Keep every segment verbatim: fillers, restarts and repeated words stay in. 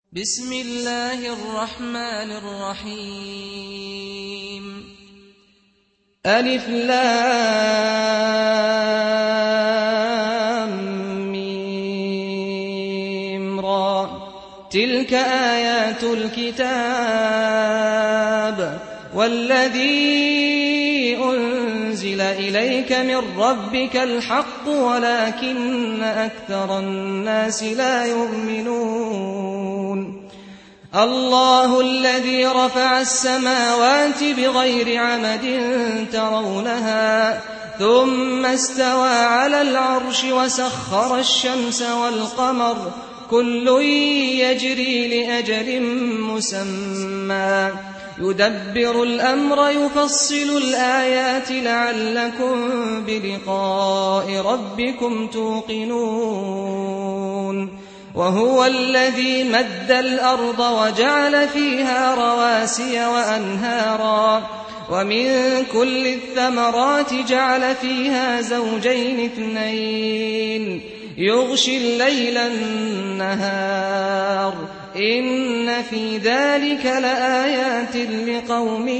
بسم الله الرحمن الرحيم ألف لام ميم را تلك آيات الكتاب والذي أنزل إليك من ربك الحق ولكن أكثر الناس لا يؤمنون الله الذي رفع السماوات بغير عمد ترونها ثم استوى على العرش وسخر الشمس والقمر كل يجري لأجل مسمى يدبر الأمر يفصل الآيات لعلكم بلقاء ربكم توقنون وهو الذي مد الأرض وجعل فيها رواسي وأنهارا ومن كل الثمرات جعل فيها زوجين اثنين يغشي الليل النهار إن في ذلك لآيات لقوم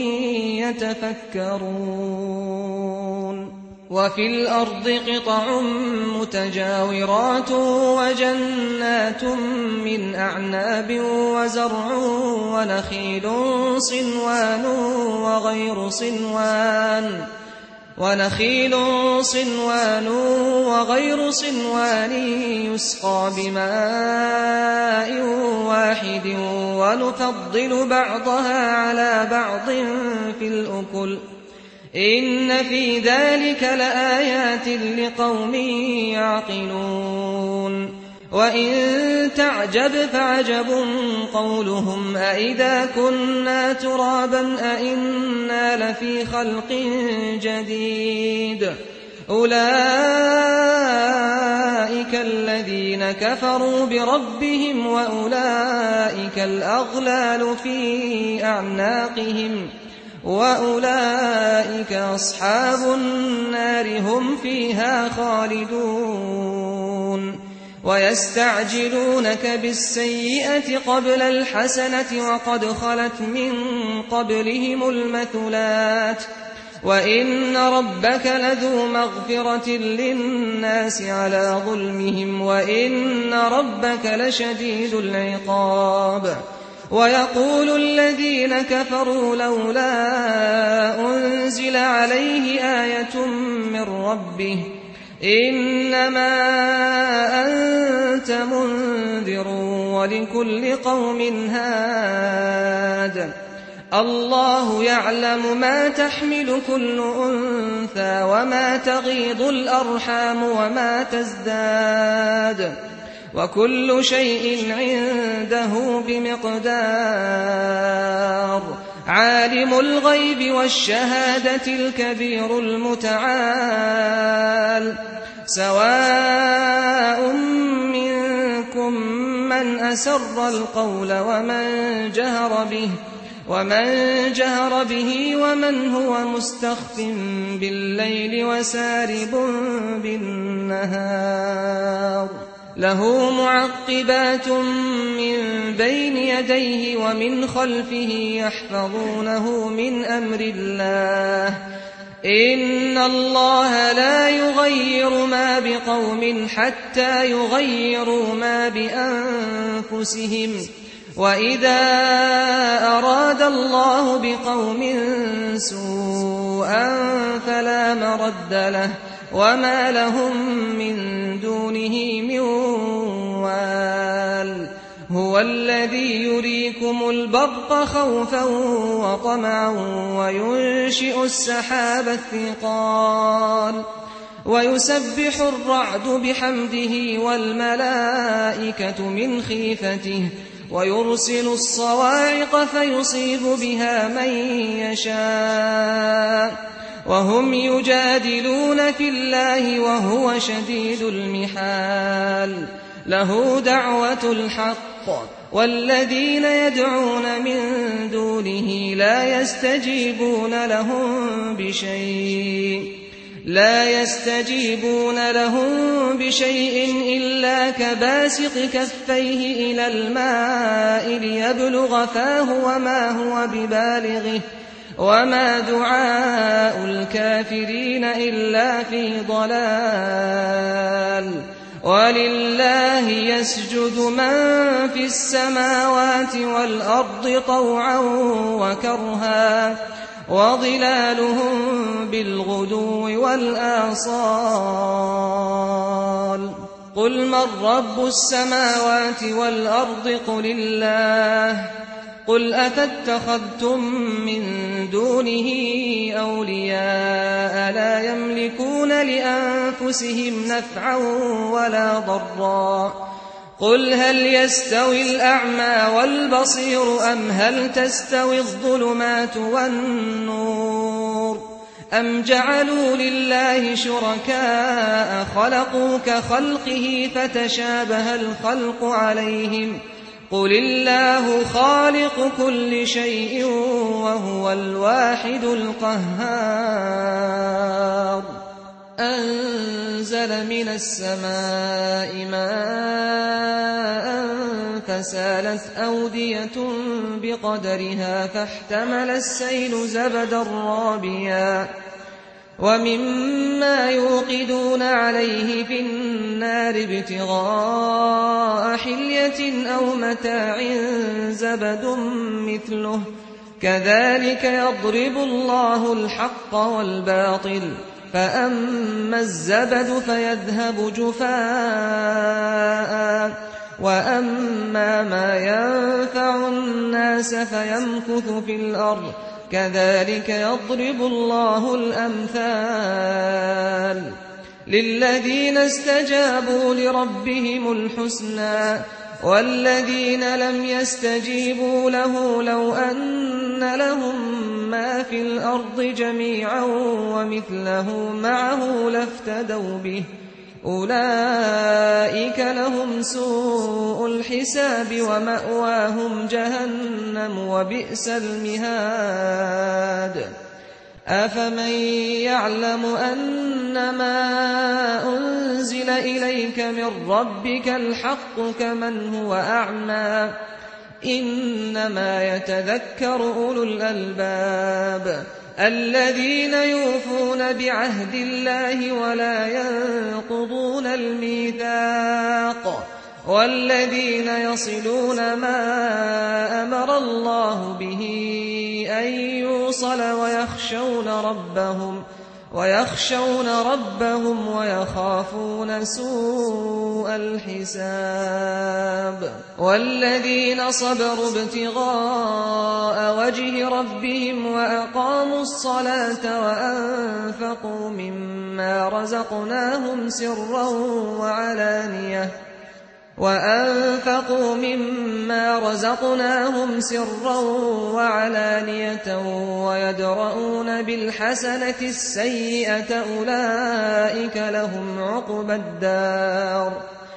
يتفكرون وفي الأرض قطع متجاورات وجنات من أعناب وزرع ونخيل صنوان وغير صنوان ونخيل صنوان وغير صنوان يسقى بماء واحد ونفضل بعضها على بعض في الأكل إن في ذلك لآيات لقوم يعقلون وإن تعجب فعجب قولهم أإذا كنا ترابا أإنا لفي خلق جديد أولئك الذين كفروا بربهم وأولئك الأغلال في أعناقهم وأولئك أصحاب النار هم فيها خالدون ويستعجلونك بالسيئة قبل الحسنة وقد خلت من قبلهم المثلات وإن ربك لذو مغفرة للناس على ظلمهم وإن ربك لشديد العقاب ويقول الذين كفروا لولا أنزل عليه آية من ربه إنما أنت منذر ولكل قوم هاد الله يعلم ما تحمل كل أنثى وما تغيض الأرحام وما تزداد وكل شيء عنده بمقدار عالم الغيب والشهادة الكبير المتعال سواء منكم من أسر القول ومن جهر به ومن جهر به ومن هو مستخف بالليل وسارب بالنهار له معقبات من بين يديه ومن خلفه يحفظونه من أمر الله إن الله لا يغير ما بقوم حتى يغيروا ما بأنفسهم وإذا أراد الله بقوم سوءا فلا مرد له وما لهم من دونه من وال هو الذي يريكم البرق خوفا وطمعا وينشئ السحاب الثقال ويسبح الرعد بحمده والملائكة من خيفته ويرسل الصواعق فيصيب بها من يشاء وهم يجادلون في الله وهو شديد المحال له دعوة الحق والذين يدعون من دونه لا يستجيبون لهم بشيء لا يستجيبون لهم بشيء إلا كباسط كفيه إلى الماء ليبلغ فاه وما هو ببالغه وما دعاء الكافرين إلا في ضلال ولله يسجد من في السماوات والأرض طوعا وكرها وظلالهم بالغدو والآصال قل من رب السماوات والأرض قل الله قل أفاتخذتم من دونه أولياء لا يملكون لأنفسهم نفعا ولا ضرا قل هل يستوي الأعمى والبصير أم هل تستوي الظلمات والنور أم جعلوا لله شركاء خلقوا كخلقه فتشابه الخلق عليهم قل الله خالق كل شيء وهو الواحد القهار أنزل من السماء ماء فسالت أودية بقدرها فاحتمل السيل زبدا رابيا ومما يوقدون عليه في النار ابتغاء حلية أو متاع زبد مثله كذلك يضرب الله الحق والباطل فأما الزبد فيذهب جفاء وأما ما ينفع الناس فيمكث في الأرض كذلك يضرب الله الأمثال للذين استجابوا لربهم الحسنى والذين لم يستجيبوا له لو أن لهم ما في الأرض جميعا ومثله معه لافتدوا به أولئك لهم سوء الحساب ومأواهم جهنم وبئس المهاد أفمن يعلم أنما أنزل إليك من ربك الحق كمن هو أعمى إنما يتذكر أولو الألباب الذين يوفون بعهد الله ولا ينقضون الميثاق والذين يصلون ما أمر الله به أن يوصل ويخشون ربهم ويخشون ربهم ويخافون سوء الحساب والذين صبروا ابتغاء وجه ربهم وأقاموا الصلاة وأنفقوا مما رزقناهم سرا وعلانية وأنفقوا مما رزقناهم سرا وعلانية ويدرؤون بالحسنة السيئة أولئك لهم عقبى الدار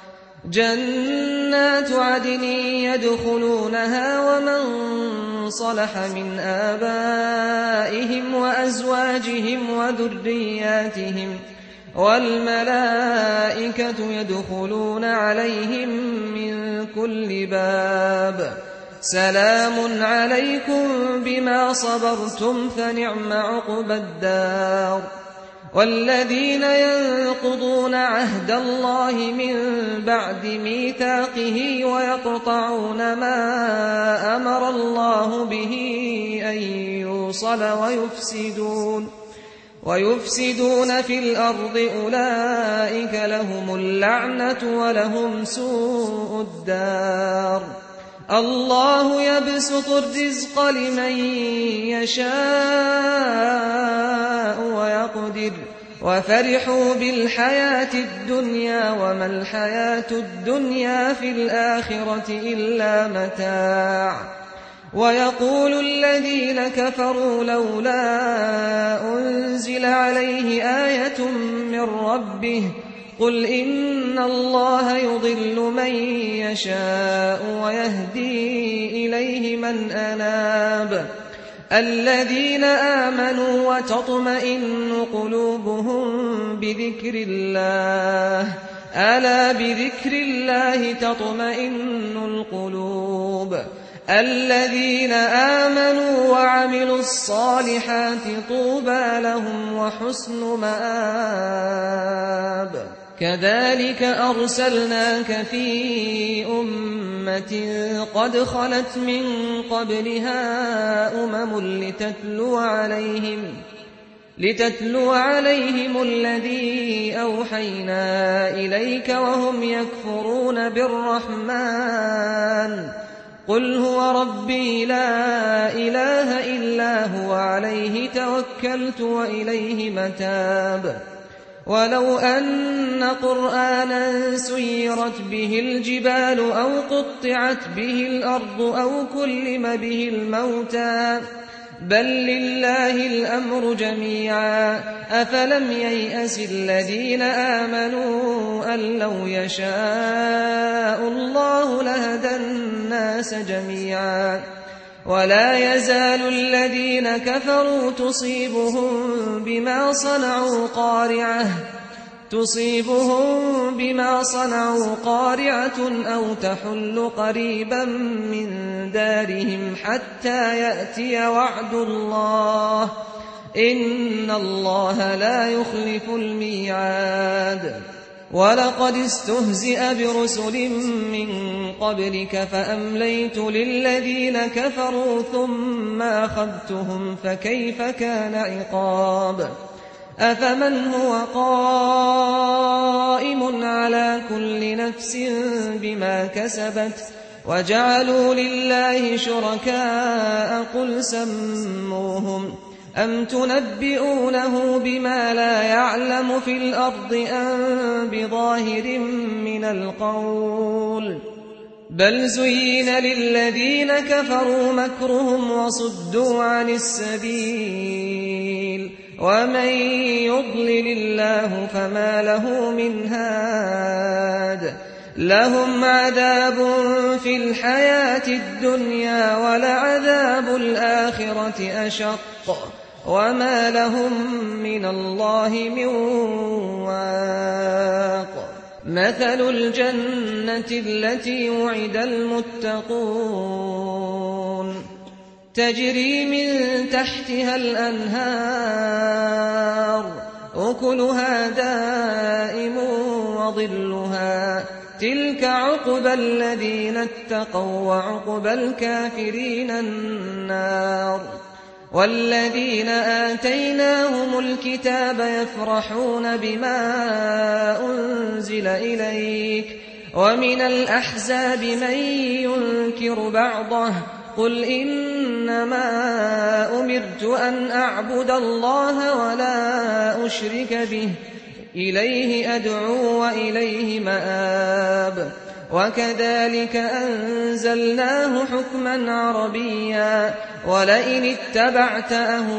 جنات عدن يدخلونها ومن صلح من آبائهم وأزواجهم وذرياتهم والملائكة يدخلون عليهم من كل باب سلام عليكم بما صبرتم فنعم عقبى الدار والذين ينقضون عهد الله من بعد ميثاقه ويقطعون ما أمر الله به أن يوصل ويفسدون ويفسدون في الأرض أولئك لهم اللعنة ولهم سوء الدار الله يبسط الرزق لمن يشاء ويقدر وفرحوا بالحياة الدنيا وما الحياة الدنيا في الآخرة إلا متاع ويقول الذين كفروا لولا أنزل عليه آية من ربه قل إن الله يضل من يشاء ويهدي إليه من أناب الذين آمنوا وتطمئن قلوبهم بذكر الله ألا بذكر الله تطمئن القلوب الذين آمنوا وعملوا الصالحات طوبى لهم وحسن مآب كذلك أرسلناك في أمة قد خلت من قبلها أمم لتتلو عليهم لتتلو عليهم الذي أوحينا إليك وهم يكفرون بالرحمن قل هو ربي لا إله إلا هو عليه توكلت وإليه متاب ولو أن قرآنا سيرت به الجبال أو قطعت به الأرض أو كلم به الموتى بل لله الأمر جميعا أفلم ييأس الذين آمنوا أن لو يشاء الله لهدى الناس جميعا ولا يزال الذين كفروا تصيبهم بما صنعوا قارعة تصيبهم بما صنعوا قارعة أو تحل قريبا من دارهم حتى يأتي وعد الله إن الله لا يخلف الميعاد ولقد استهزئ برسل من قبلك فأمليت للذين كفروا ثم أخذتهم فكيف كان عقاب أفمن هو قائم على كل نفس بما كسبت وجعلوا لله شركاء قل سموهم أم تنبئونه بما لا يعلم في الأرض أم بظاهر من القول بل زين للذين كفروا مكرهم وصدوا عن السبيل ومن يضلل الله فما له من هاد لهم عذاب في الحياة الدنيا ولعذاب الآخرة أشق وما لهم من الله من واق مثل الجنة التي وعد المتقون تجري من تحتها الأنهار أكلها دائم وظلها تلك عقبى الذين اتقوا وعقبى الكافرين النار والذين آتيناهم الكتاب يفرحون بما أنزل إليك ومن الأحزاب من ينكر بعضه قل إنما أمرت أن أعبد الله ولا أشرك به إليه أدعو وإليه مآب وكذلك أنزلناه حكما عربيا ولئن اتبعت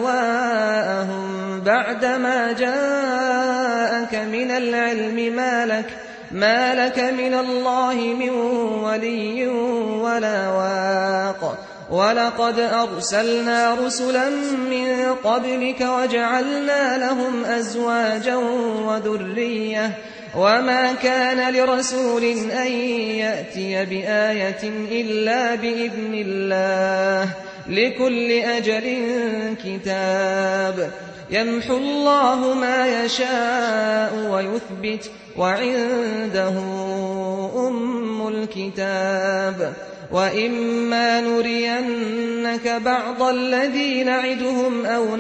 أهواءهم بعدما جاءك من العلم ما لك ما لك من الله من ولي ولا واق ولقد أرسلنا رسلا من قبلك وجعلنا لهم أزواجا وذرية وما كان لرسول أن يأتي بآية إلا بإذن الله لكل أجل كتاب يمحو الله ما يشاء ويثبت وعنده أم الكتاب وإما نرينك بعض الذي نعدهم أو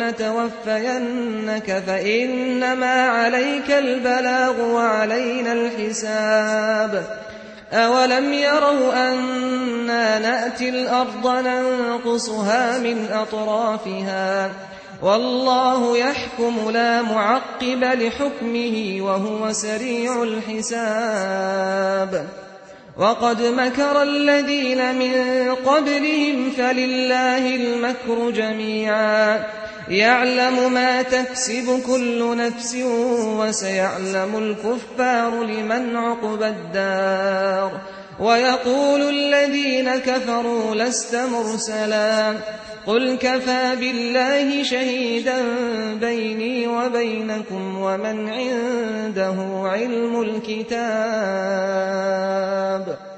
نتوفينك فإنما عليك البلاغ وعلينا الحساب أولم يروا أنا نأتي الأرض ننقصها من أطرافها والله يحكم لا معقب لحكمه وهو سريع الحساب وقد مكر الذين من قبلهم فلله المكر جميعا يعلم ما تكسب كل نفس وسيعلم الكفار لمن عقبى الدار ويقول الذين كفروا لست مرسلا قل كفى بالله شهيدا بيني وبينكم ومن عنده علم الكتاب